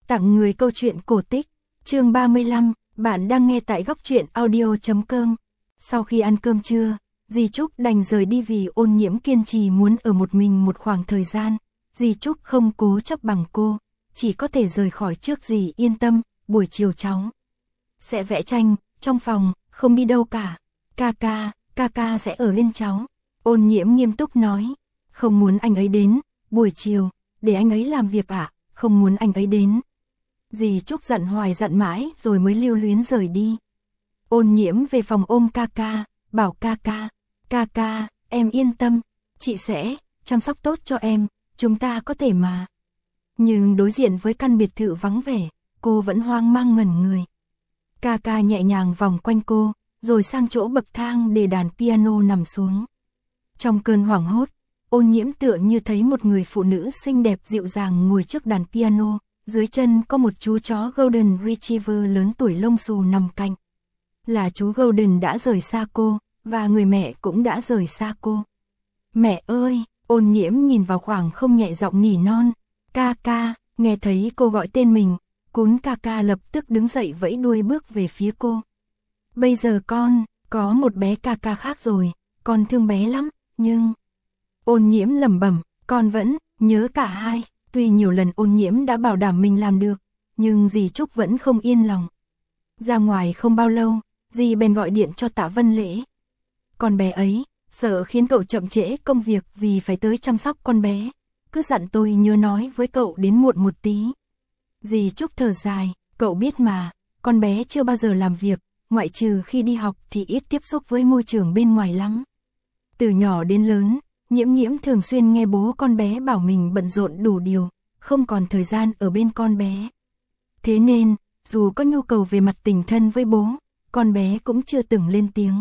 Tặng người câu chuyện cổ tích. Chương 35, bạn đang nghe tại góc truyện audio.com. Sau khi ăn cơm trưa, dì Trúc đành rời đi vì Ôn Nhiễm kiên trì muốn ở một mình một khoảng thời gian. Dì Trúc không cố chấp bằng cô, chỉ có thể rời khỏi trước. Dì yên tâm, buổi chiều cháu sẽ vẽ tranh, trong phòng, không đi đâu cả. Ca sẽ ở bên cháu. Ôn Nhiễm nghiêm túc nói, không muốn anh ấy đến, buổi chiều, để anh ấy làm việc ạ, không muốn anh ấy đến. Dì Trúc giận hoài giận mãi rồi mới lưu luyến rời đi. Ôn Nhiễm về phòng ôm ca, bảo ca, em yên tâm, chị sẽ chăm sóc tốt cho em, chúng ta có thể mà. Nhưng đối diện với căn biệt thự vắng vẻ, cô vẫn hoang mang ngẩn người. Ca nhẹ nhàng vòng quanh cô, rồi sang chỗ bậc thang để đàn piano nằm xuống. Trong cơn hoảng hốt, Ôn Nhiễm tựa như thấy một người phụ nữ xinh đẹp dịu dàng ngồi trước đàn piano, dưới chân có một chú chó Golden Retriever lớn tuổi lông xù nằm cạnh. Là chú Golden đã rời xa cô, và người mẹ cũng đã rời xa cô. Mẹ ơi, Ôn Nhiễm nhìn vào khoảng không nhẹ giọng nỉ non. Ca, nghe thấy cô gọi tên mình, cún ca lập tức đứng dậy vẫy đuôi bước về phía cô. Bây giờ con, có một bé ca khác rồi, con thương bé lắm, nhưng... Ôn Nhiễm lẩm bẩm, con vẫn nhớ cả hai. Tuy nhiều lần Ôn Nhiễm đã bảo đảm mình làm được, nhưng dì Trúc vẫn không yên lòng. Ra ngoài không bao lâu, dì bèn gọi điện cho Tạ Vân Lễ. Con bé ấy, sợ khiến cậu chậm trễ công việc vì phải tới chăm sóc con bé. Cứ dặn tôi nhớ nói với cậu đến muộn một tí. Dì Trúc thở dài, cậu biết mà, con bé chưa bao giờ làm việc, ngoại trừ khi đi học thì ít tiếp xúc với môi trường bên ngoài lắm. Từ nhỏ đến lớn, Nhiễm thường xuyên nghe bố con bé bảo mình bận rộn đủ điều, không còn thời gian ở bên con bé. Thế nên, dù có nhu cầu về mặt tình thân với bố, con bé cũng chưa từng lên tiếng.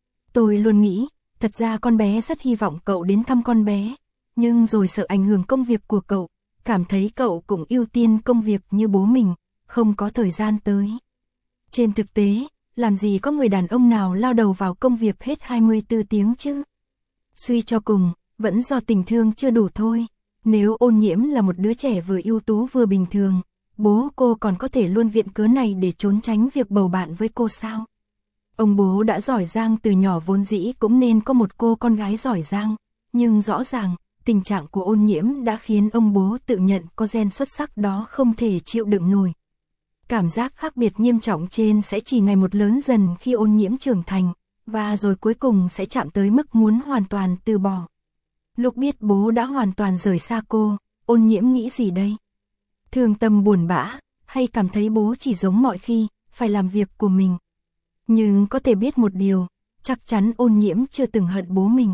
Tôi luôn nghĩ, thật ra con bé rất hy vọng cậu đến thăm con bé, nhưng rồi sợ ảnh hưởng công việc của cậu, cảm thấy cậu cũng ưu tiên công việc như bố mình, không có thời gian tới. Trên thực tế, làm gì có người đàn ông nào lao đầu vào công việc hết 24 tiếng chứ? Suy cho cùng, vẫn do tình thương chưa đủ thôi. Nếu Ôn Nhiễm là một đứa trẻ vừa ưu tú vừa bình thường, bố cô còn có thể luôn viện cớ này để trốn tránh việc bầu bạn với cô sao? Ông bố đã giỏi giang từ nhỏ vốn dĩ cũng nên có một cô con gái giỏi giang, nhưng rõ ràng, tình trạng của Ôn Nhiễm đã khiến ông bố tự nhận có gen xuất sắc đó không thể chịu đựng nổi. Cảm giác khác biệt nghiêm trọng trên sẽ chỉ ngày một lớn dần khi Ôn Nhiễm trưởng thành, và rồi cuối cùng sẽ chạm tới mức muốn hoàn toàn từ bỏ. Lúc biết bố đã hoàn toàn rời xa cô, Ôn Nhiễm nghĩ gì đây? Thương tâm buồn bã, hay cảm thấy bố chỉ giống mọi khi, phải làm việc của mình? Nhưng có thể biết một điều, chắc chắn Ôn Nhiễm chưa từng hận bố mình.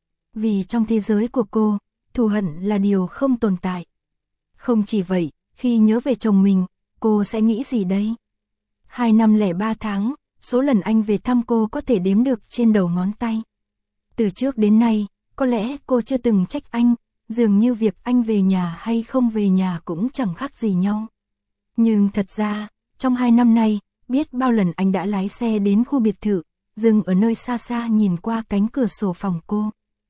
Vì trong thế giới của cô, thù hận là điều không tồn tại. Không chỉ vậy, khi nhớ về chồng mình, cô sẽ nghĩ gì đây? 2 năm lẻ 3 tháng, số lần anh về thăm cô có thể đếm được trên đầu ngón tay. Từ trước đến nay, có lẽ cô chưa từng trách anh, dường như việc anh về nhà hay không về nhà cũng chẳng khác gì nhau. Nhưng thật ra, trong 2 năm nay, biết bao lần anh đã lái xe đến khu biệt thự, dừng ở nơi xa xa nhìn qua cánh cửa sổ phòng cô.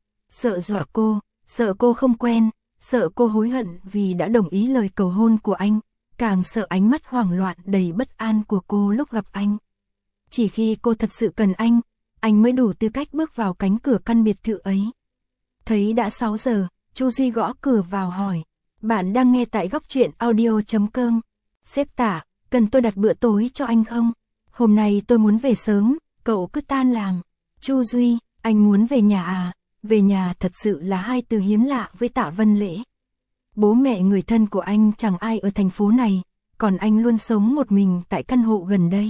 Sợ dọa cô, sợ cô không quen, sợ cô hối hận vì đã đồng ý lời cầu hôn của anh, càng sợ ánh mắt hoảng loạn đầy bất an của cô lúc gặp anh. Chỉ khi cô thật sự cần anh mới đủ tư cách bước vào cánh cửa căn biệt thự ấy. Thấy đã 6 giờ, Chu Duy gõ cửa vào hỏi, bạn đang nghe tại góc truyện audio.com. Sếp Tạ, cần tôi đặt bữa tối cho anh không? Hôm nay tôi muốn về sớm, cậu cứ tan làm. Chu Duy, anh muốn về nhà à? Về nhà thật sự là hai từ hiếm lạ với Tạ Vân Lễ. Bố mẹ người thân của anh chẳng ai ở thành phố này, còn anh luôn sống một mình tại căn hộ gần đây.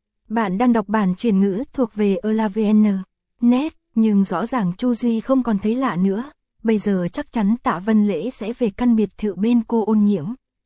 Bạn đang đọc bản chuyển ngữ thuộc về ELAVN.net, nhưng rõ ràng Chu Duy không còn thấy lạ nữa. Bây giờ chắc chắn Tạ Vân Lễ sẽ về căn biệt thự bên cô Ôn Nhiễm.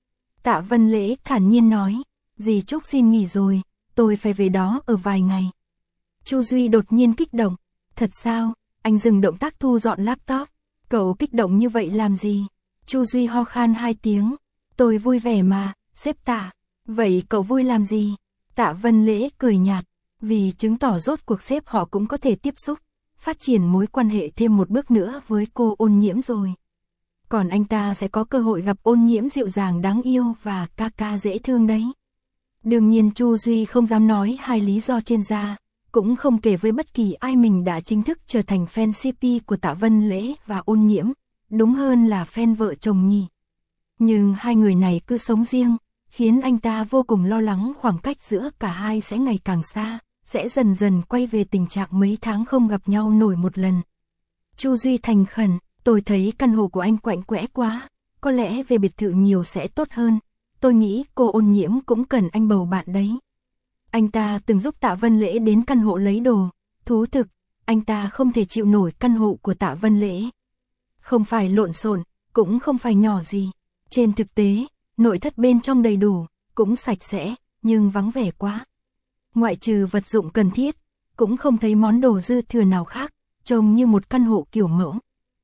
Tạ Vân Lễ thản nhiên nói, dì Trúc xin nghỉ rồi, tôi phải về đó ở vài ngày. Chu Duy đột nhiên kích động, thật sao? Anh dừng động tác thu dọn laptop. Cậu kích động như vậy làm gì? Chu Duy ho khan 2 tiếng. Tôi vui vẻ mà, sếp Tạ. Vậy cậu vui làm gì? Tạ Vân Lễ cười nhạt, vì chứng tỏ rốt cuộc sếp họ cũng có thể tiếp xúc, phát triển mối quan hệ thêm một bước nữa với cô Ôn Nhiễm rồi. Còn anh ta sẽ có cơ hội gặp Ôn Nhiễm dịu dàng đáng yêu và ca ca dễ thương đấy. Đương nhiên Chu Duy không dám nói hai lý do trên ra, cũng không kể với bất kỳ ai mình đã chính thức trở thành fan CP của Tạ Vân Lễ và Ôn Nhiễm, đúng hơn là fan vợ chồng nhỉ. Nhưng hai người này cứ sống riêng, khiến anh ta vô cùng lo lắng khoảng cách giữa cả hai sẽ ngày càng xa, sẽ dần dần quay về tình trạng mấy tháng không gặp nhau nổi một lần. Chu Duy thành khẩn, tôi thấy căn hộ của anh quạnh quẽ quá, có lẽ về biệt thự nhiều sẽ tốt hơn, tôi nghĩ cô Ôn Nhiễm cũng cần anh bầu bạn đấy. Anh ta từng giúp Tạ Vân Lễ đến căn hộ lấy đồ, thú thực, anh ta không thể chịu nổi căn hộ của Tạ Vân Lễ. Không phải lộn xộn, cũng không phải nhỏ gì. Trên thực tế, nội thất bên trong đầy đủ, cũng sạch sẽ, nhưng vắng vẻ quá. Ngoại trừ vật dụng cần thiết, cũng không thấy món đồ dư thừa nào khác, trông như một căn hộ kiểu mẫu.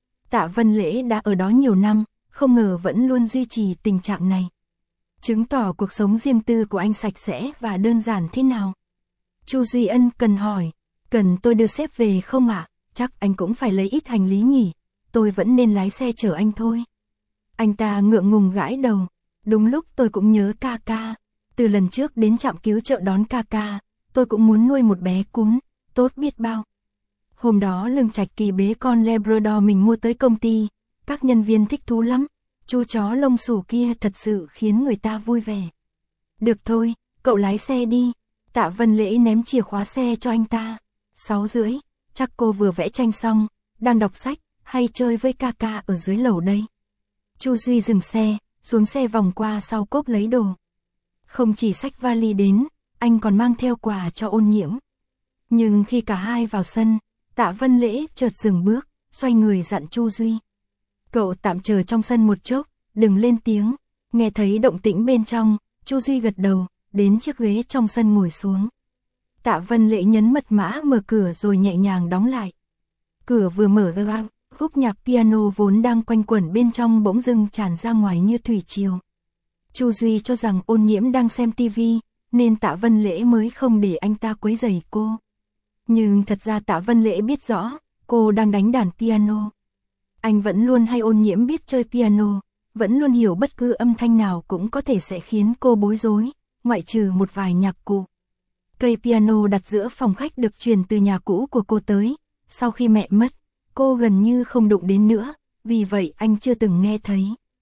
Tạ Vân Lễ đã ở đó nhiều năm, không ngờ vẫn luôn duy trì tình trạng này. Chứng tỏ cuộc sống riêng tư của anh sạch sẽ và đơn giản thế nào. Chu Duy ân cần hỏi, cần tôi đưa sếp về không ạ? Chắc anh cũng phải lấy ít hành lý nhỉ, tôi vẫn nên lái xe chở anh thôi. Anh ta ngượng ngùng gãi đầu, đúng lúc tôi cũng nhớ ca ca. Từ lần trước đến trạm cứu trợ đón ca ca, tôi cũng muốn nuôi một bé cún, tốt biết bao. Hôm đó Lương Trạch Kỳ bế con Labrador mình mua tới công ty, các nhân viên thích thú lắm, chú chó lông xù kia thật sự khiến người ta vui vẻ. Được thôi, cậu lái xe đi. Tạ Vân Lễ ném chìa khóa xe cho anh ta. 6:30, chắc cô vừa vẽ tranh xong, đang đọc sách, hay chơi với ca ca ở dưới lầu đây. Chu Duy dừng xe, xuống xe vòng qua sau cốp lấy đồ. Không chỉ xách vali đến, anh còn mang theo quà cho Ôn Nhiễm. Nhưng khi cả hai vào sân, Tạ Vân Lễ chợt dừng bước, xoay người dặn Chu Duy. Cậu tạm chờ trong sân một chốc, đừng lên tiếng. Nghe thấy động tĩnh bên trong, Chu Duy gật đầu, đến chiếc ghế trong sân ngồi xuống. Tạ Vân Lễ nhấn mật mã mở cửa rồi nhẹ nhàng đóng lại. Cửa vừa mở ra, khúc nhạc piano vốn đang quanh quẩn bên trong bỗng dưng tràn ra ngoài như thủy triều. Chu Duy cho rằng Ôn Nhiễm đang xem tivi, nên Tạ Vân Lễ mới không để anh ta quấy rầy cô. Nhưng thật ra Tạ Vân Lễ biết rõ, cô đang đánh đàn piano. Anh vẫn luôn hay Ôn Nhiễm biết chơi piano, vẫn luôn hiểu bất cứ âm thanh nào cũng có thể sẽ khiến cô bối rối, ngoại trừ một vài nhạc cụ. Cây piano đặt giữa phòng khách được truyền từ nhà cũ của cô tới, sau khi mẹ mất, cô gần như không đụng đến nữa, vì vậy anh chưa từng nghe thấy.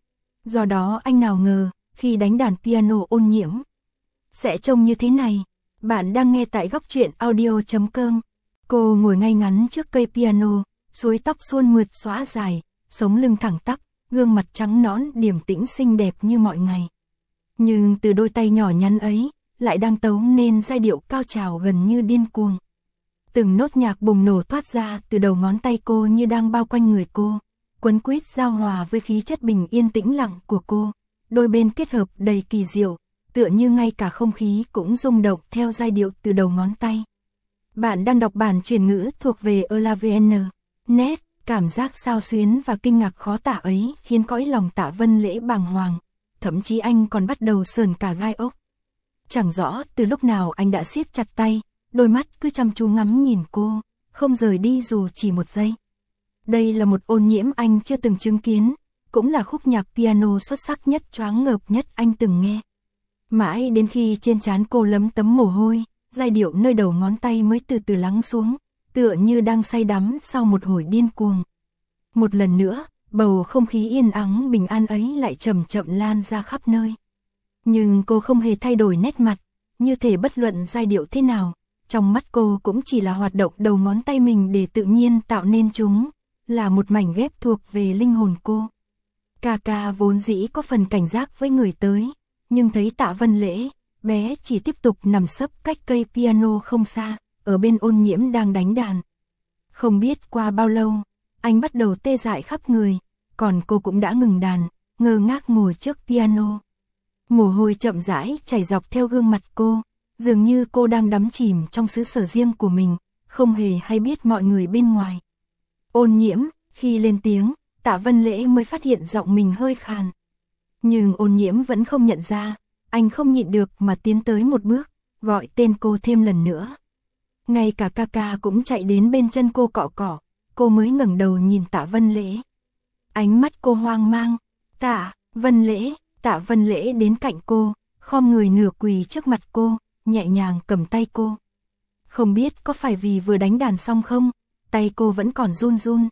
Do đó anh nào ngờ, khi đánh đàn piano Ôn Nhiễm sẽ trông như thế này. Bạn đang nghe tại góc truyện audio.com. Cô ngồi ngay ngắn trước cây piano, suối tóc suôn mượt xõa dài, sống lưng thẳng tắp, gương mặt trắng nõn điềm tĩnh xinh đẹp như mọi ngày. Nhưng từ đôi tay nhỏ nhắn ấy, lại đang tấu nên giai điệu cao trào gần như điên cuồng. Từng nốt nhạc bùng nổ thoát ra từ đầu ngón tay cô như đang bao quanh người cô, quấn quýt giao hòa với khí chất bình yên tĩnh lặng của cô. Đôi bên kết hợp đầy kỳ diệu, tựa như ngay cả không khí cũng rung động theo giai điệu từ đầu ngón tay. Bạn đang đọc bản chuyển ngữ thuộc về ELAVN.net, cảm giác xao xuyến và kinh ngạc khó tả ấy khiến cõi lòng Tạ Vân Lễ bàng hoàng, thậm chí anh còn bắt đầu sờn cả gai ốc. Chẳng rõ từ lúc nào anh đã siết chặt tay, đôi mắt cứ chăm chú ngắm nhìn cô, không rời đi dù chỉ một giây. Đây là một Ôn Nhiễm anh chưa từng chứng kiến, cũng là khúc nhạc piano xuất sắc nhất choáng ngợp nhất anh từng nghe. Mãi đến khi trên trán cô lấm tấm mồ hôi, giai điệu nơi đầu ngón tay mới từ từ lắng xuống, tựa như đang say đắm sau một hồi điên cuồng. Một lần nữa, bầu không khí yên ắng bình an ấy lại chậm chậm lan ra khắp nơi. Nhưng cô không hề thay đổi nét mặt, như thể bất luận giai điệu thế nào, trong mắt cô cũng chỉ là hoạt động đầu ngón tay mình để tự nhiên tạo nên chúng, là một mảnh ghép thuộc về linh hồn cô. Ca ca vốn dĩ có phần cảnh giác với người tới, nhưng thấy Tạ Vân Lễ, bé chỉ tiếp tục nằm sấp cách cây piano không xa, ở bên Ôn Nhiễm đang đánh đàn. Không biết qua bao lâu, anh bắt đầu tê dại khắp người, còn cô cũng đã ngừng đàn, ngơ ngác ngồi trước piano. Mồ hôi chậm rãi chảy dọc theo gương mặt cô, dường như cô đang đắm chìm trong xứ sở riêng của mình, không hề hay biết mọi người bên ngoài. Ôn Nhiễm, khi lên tiếng, Tạ Vân Lễ mới phát hiện giọng mình hơi khàn. Nhưng Ôn Nhiễm vẫn không nhận ra, anh không nhịn được mà tiến tới một bước, gọi tên cô thêm lần nữa. Ngay cả ca ca cũng chạy đến bên chân cô cọ cọ, cô mới ngẩng đầu nhìn Tạ Vân Lễ. Ánh mắt cô hoang mang. Tạ Vân Lễ đến cạnh cô, khom người nửa quỳ trước mặt cô, nhẹ nhàng cầm tay cô. Không biết có phải vì vừa đánh đàn xong không, tay cô vẫn còn run run.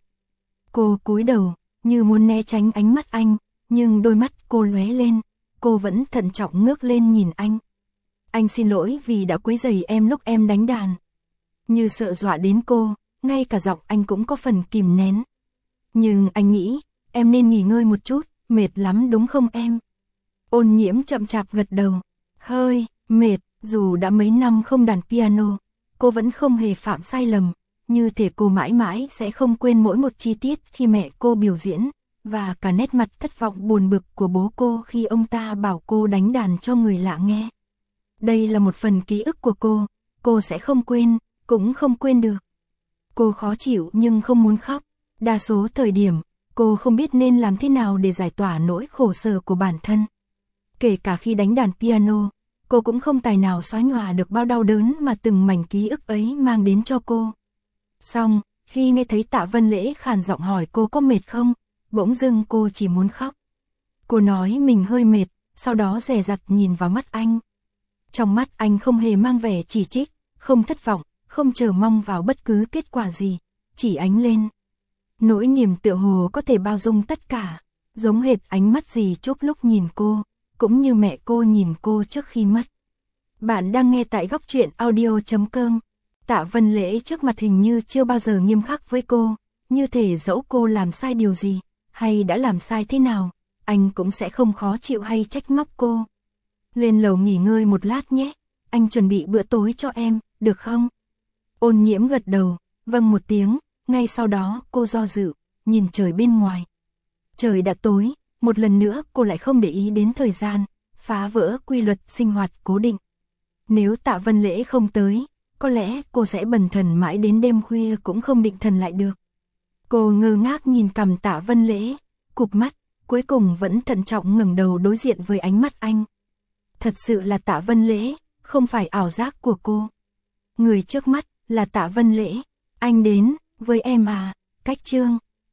Cô cúi đầu, như muốn né tránh ánh mắt anh, nhưng đôi mắt cô lóe lên, cô vẫn thận trọng ngước lên nhìn anh. Anh xin lỗi vì đã quấy rầy em lúc em đánh đàn. Như sợ dọa đến cô, ngay cả giọng anh cũng có phần kìm nén. Nhưng anh nghĩ, em nên nghỉ ngơi một chút, mệt lắm đúng không em? Ôn Nhiễm chậm chạp gật đầu. Hơi mệt, dù đã mấy năm không đàn piano, cô vẫn không hề phạm sai lầm, như thể cô mãi mãi sẽ không quên mỗi một chi tiết khi mẹ cô biểu diễn, và cả nét mặt thất vọng buồn bực của bố cô khi ông ta bảo cô đánh đàn cho người lạ nghe. Đây là một phần ký ức của cô sẽ không quên, cũng không quên được. Cô khó chịu nhưng không muốn khóc, đa số thời điểm, cô không biết nên làm thế nào để giải tỏa nỗi khổ sở của bản thân. Kể cả khi đánh đàn piano, cô cũng không tài nào xóa nhòa được bao đau đớn mà từng mảnh ký ức ấy mang đến cho cô. Xong, khi nghe thấy Tạ Vân Lễ khàn giọng hỏi cô có mệt không, bỗng dưng cô chỉ muốn khóc. Cô nói mình hơi mệt, sau đó dè dặt nhìn vào mắt anh. Trong mắt anh không hề mang vẻ chỉ trích, không thất vọng, không chờ mong vào bất cứ kết quả gì, chỉ ánh lên. Nỗi niềm tựa hồ có thể bao dung tất cả, giống hệt ánh mắt dì Trúc lúc nhìn cô, cũng như mẹ cô nhìn cô trước khi mất. Bạn đang nghe tại góc truyện audio.com. Tạ Vân Lễ trước mặt hình như chưa bao giờ nghiêm khắc với cô, như thể dẫu cô làm sai điều gì, hay đã làm sai thế nào, anh cũng sẽ không khó chịu hay trách móc cô. Lên lầu nghỉ ngơi một lát nhé, anh chuẩn bị bữa tối cho em, được không? Ôn Nhiễm gật đầu, vâng một tiếng, ngay sau đó cô do dự, nhìn trời bên ngoài. Trời đã tối, một lần nữa cô lại không để ý đến thời gian, phá vỡ quy luật sinh hoạt cố định. Nếu Tạ Vân Lễ không tới, có lẽ cô sẽ bần thần mãi đến đêm khuya cũng không định thần lại được. Cô ngơ ngác nhìn cằm Tạ Vân Lễ, cụp mắt, cuối cùng vẫn thận trọng ngẩng đầu đối diện với ánh mắt anh. Thật sự là Tạ Vân Lễ, không phải ảo giác của cô. Người trước mắt là Tạ Vân Lễ, anh đến với em à, cách chương.